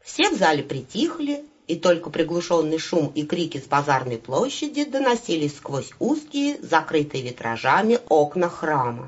Все в зале притихли, и только приглушенный шум и крики с базарной площади доносились сквозь узкие, закрытые витражами окна храма.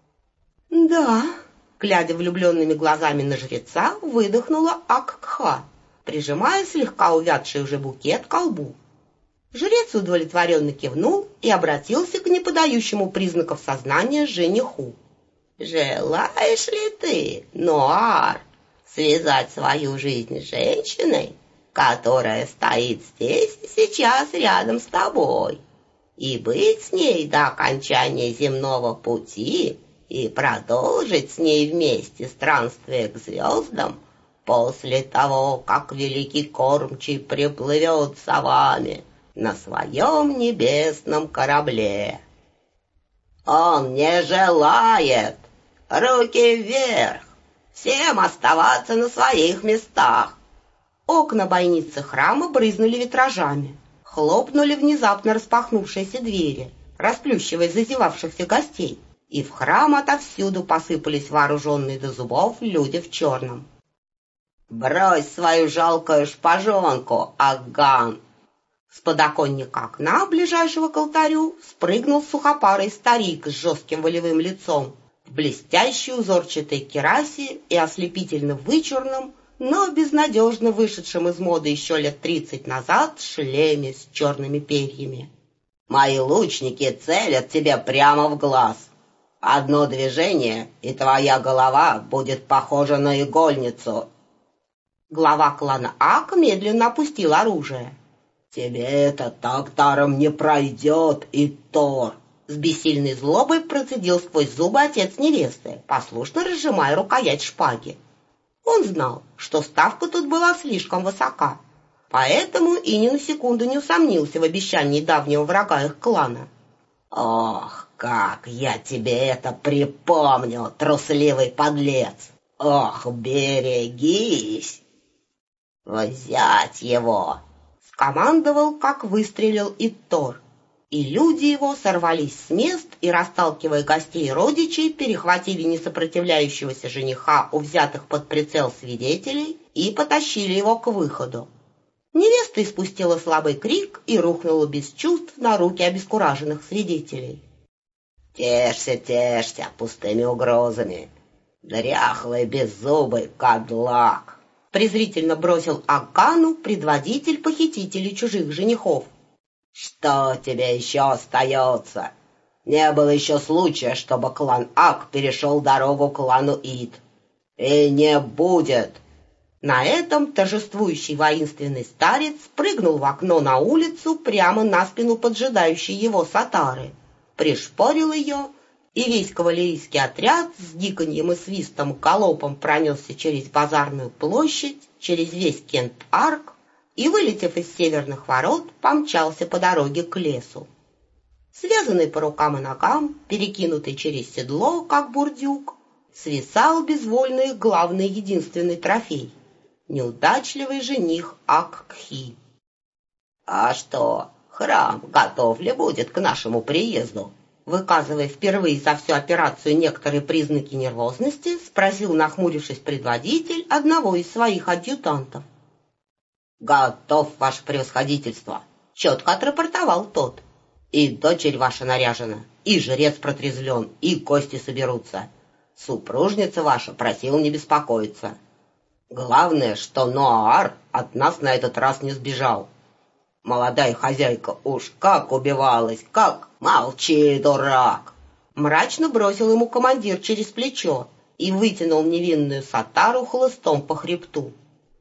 «Да», — глядя влюбленными глазами на жреца, выдохнула Ак-Кха, прижимая слегка увядший уже букет к колбу. Жрец удовлетворенно кивнул и обратился к неподающему признаков сознания жениху. «Желаешь ли ты, Ноар, связать свою жизнь с женщиной, которая стоит здесь и сейчас рядом с тобой, и быть с ней до окончания земного пути и продолжить с ней вместе странствие к звездам после того, как великий кормчий приплывет за вами на своем небесном корабле?» «Он не желает! Руки вверх! Всем оставаться на своих местах!» Окна бойницы храма брызнули витражами, хлопнули внезапно распахнувшиеся двери, расплющивая зазевавшихся гостей, и в храм отовсюду посыпались вооруженные до зубов люди в черном. «Брось свою жалкую шпажонку, Аган!» С подоконника окна, ближайшего к алтарю, спрыгнул сухопарый старик с жестким волевым лицом, в блестящей узорчатой кирасе и ослепительно вычурном, но безнадежно вышедшем из моды еще лет 30 назад шлеме с черными перьями. «Мои лучники целят тебе прямо в глаз. Одно движение, и твоя голова будет похожа на игольницу». Глава клана Ак медленно опустил оружие. «Тебе это так даром не пройдет, Итор!» С бессильной злобой процедил сквозь зубы отец невесты, послушно разжимая рукоять шпаги. Он знал, что ставка тут была слишком высока, поэтому и ни на секунду не усомнился в обещании давнего врага их клана. «Ох, как я тебе это припомню, трусливый подлец! Ох, берегись! Взять его!» Скомандовал, как выстрелил Итор, и люди его сорвались с мест и, расталкивая гостей и родичей, перехватили несопротивляющегося жениха у взятых под прицел свидетелей и потащили его к выходу. Невеста испустила слабый крик и рухнула без чувств на руки обескураженных свидетелей. «Тешься, тешься пустыми угрозами, дряхлый беззубый кадлак!» презрительно бросил Агану предводитель похитителей чужих женихов. «Что тебе еще остается? Не было еще случая, чтобы клан Ак перешел дорогу клану Ид. И не будет!» На этом торжествующий воинственный старец прыгнул в окно на улицу прямо на спину поджидающей его сатары, пришпорил ее, и весь кавалерийский отряд с гиканьем и свистом галопом пронесся через базарную площадь, через весь Кент-Арк и, вылетев из северных ворот, помчался по дороге к лесу. Связанный по рукам и ногам, перекинутый через седло, как бурдюк, свисал безвольно их главный единственный трофей — неудачливый жених Ак-Кхи. «А что, храм готов ли будет к нашему приезду?» Выказывая впервые за всю операцию некоторые признаки нервозности, спросил, нахмурившись, предводитель одного из своих адъютантов. «Готов, ваше превосходительство», — четко отрапортовал тот. «И дочерь ваша наряжена, и жрец протрезвлен, и гости соберутся. Супружница ваша просила не беспокоиться. Главное, что Ноар от нас на этот раз не сбежал. Молодая хозяйка уж как убивалась, как... Молчи, дурак!» Мрачно бросил ему командир через плечо и вытянул невинную сатару хлыстом по хребту.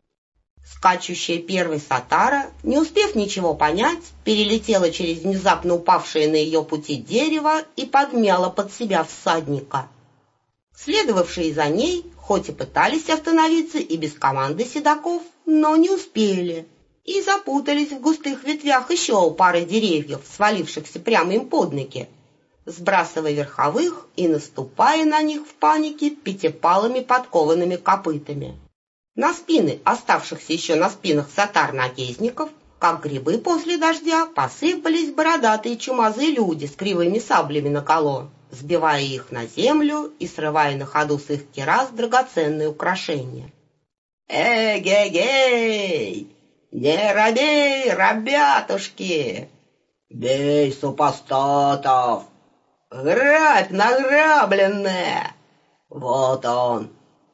Скачущая первой сатара, не успев ничего понять, перелетела через внезапно упавшее на ее пути дерево и подмяла под себя всадника. Следовавшие за ней, хоть и пытались остановиться и без команды седаков, но не успели, и запутались в густых ветвях еще у пары деревьев, свалившихся прямо им под ноги, сбрасывая верховых и наступая на них в панике пятипалыми подкованными копытами. На спины оставшихся еще на спинах сатар-наездников, как грибы после дождя, посыпались бородатые чумазые люди с кривыми саблями наголо, сбивая их на землю и срывая на ходу с их кирас драгоценные украшения. Эгегей! Не робей, ребятушки! Бей супостатов! Грабь награбленное! Вот он!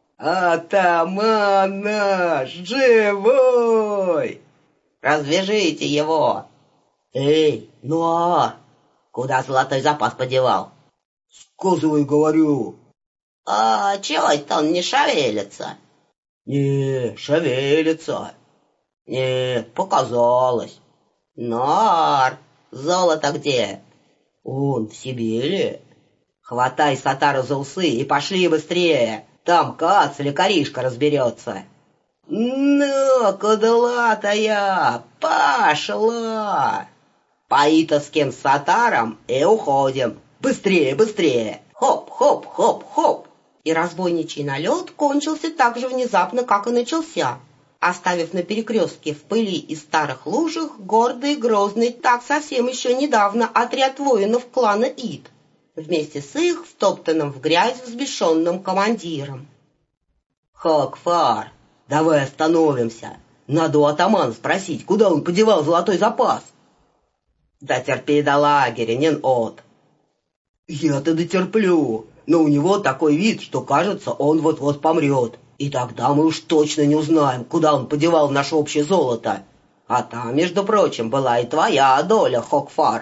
Атаман наш живой! Развяжите его! Эй, Нуар, куда золотой запас подевал? Сказывай, говорю. А чего это он не шевелится? Не, шевелится. Нет, показалось. Нар, золото где? Он в Сибири. Хватай Сатару за усы и пошли быстрее. Там Кац, лекаришка, разберется. Ну, кудлатая, пошла. Пои-то с кем с Сатаром и уходим. Быстрее, быстрее. Хоп, хоп, хоп, хоп. И разбойничий налет кончился так же внезапно, как и начался, оставив на перекрестке в пыли и старых лужах гордый и грозный так совсем еще недавно отряд воинов клана Ид, вместе с их втоптанным в грязь взбешенным командиром. Хокфар, давай остановимся. Надо у атамана спросить, куда он подевал золотой запас. Да терпи до лагеря, нен-от. Я-то дотерплю, но у него такой вид, что, кажется, он вот-вот помрет. И тогда мы уж точно не узнаем, куда он подевал наше общее золото. А там, между прочим, была и твоя доля, Хокфар.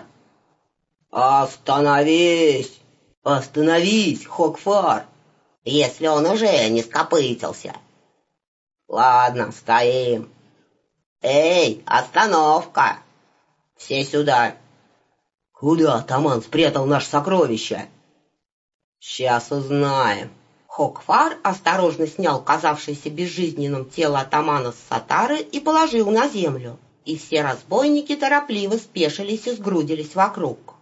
Остановись! Остановись, Хокфар! Если он уже не скопытился. Ладно, стоим. Эй, остановка! Все сюда. Куда атаман спрятал наше сокровище? Сейчас узнаем. Хокфар осторожно снял казавшееся безжизненным тело атамана с Сатары и положил на землю, и все разбойники торопливо спешились и сгрудились вокруг.